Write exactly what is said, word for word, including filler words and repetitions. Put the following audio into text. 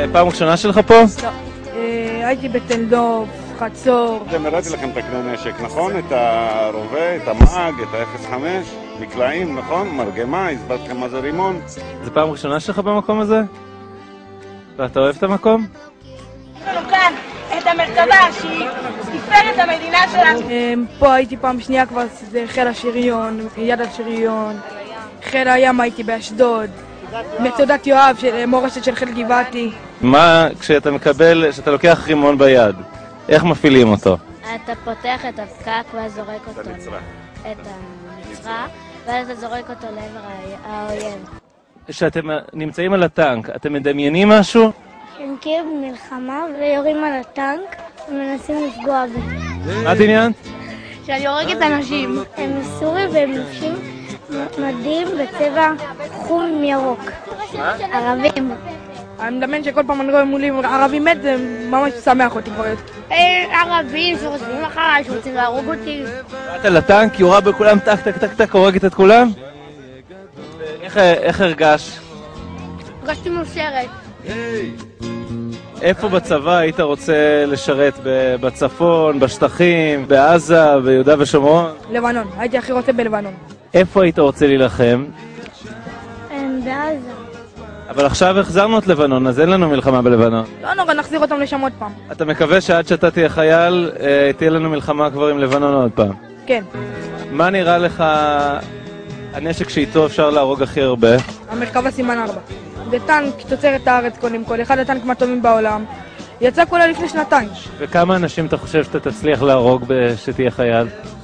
פעם ראשונה שלך פה? לא. הייתי בתל דוב, חצור. אתם הראיתי לכם את הכלי נשק, נכון? את הרובה, את המאג, את ה-אפס חמש, מקלעים, נכון? מרגמה, הסברתי לכם מה זה רימון. זה פעם ראשונה שלך במקום הזה? ואתה אוהב את המקום? יש לנו כאן את המרכבה שהיא תפארת המדינה שלנו. פה הייתי פעם שנייה כבר, זה חיל השריון, יד השריון. חיל הים הייתי באשדוד. מצודת יואב, מורשת של חיל גבעתי. מה, כשאתה מקבל, כשאתה לוקח רימון ביד, איך מפעילים אותו? אתה פותח את הפקק ואז זורק אותו. את הנצרה. את הנצרה, ואז אתה זורק אותו לעבר האויב. כשאתם נמצאים על הטנק, אתם מדמיינים משהו? הם כאילו במלחמה ויורים על הטנק ומנסים לפגוע בו. מה דמיינת? שאני הורגת אנשים. הם סורים והם לובשים מדים בצבע חום ירוק. ערבים. אני מדמיין שכל פעם אני רואה מולי ערבי מת, זה ממש שמח אותי כבר. ערבים שרוצים אחריי, שרוצים להרוג אותי. באת לטנק, יורה בכולם, טק טק טק טק, הורגת את כולם? איך הרגש? הרגשתי מאושרת. איפה בצבא היית רוצה לשרת? בצפון, בשטחים, בעזה, ביהודה ושומרון? לבנון, הייתי הכי רוצה בלבנון. איפה היית רוצה להילחם? בעזה. אבל עכשיו החזרנו את לבנון, אז אין לנו מלחמה בלבנון. לא נורא, נחזיר אותם לשם עוד פעם. אתה מקווה שעד שאתה תהיה חייל, תהיה לנו מלחמה כבר עם לבנון עוד פעם? כן. מה נראה לך הנשק שאיתו אפשר להרוג הכי הרבה? המרכבה סימן ארבע. זה טנק תוצרת הארץ קודם כל, אחד הטנקים הטובים בעולם. יצא כולה לפני שנתיים. וכמה אנשים אתה חושב שאתה תצליח להרוג שתהיה חייל?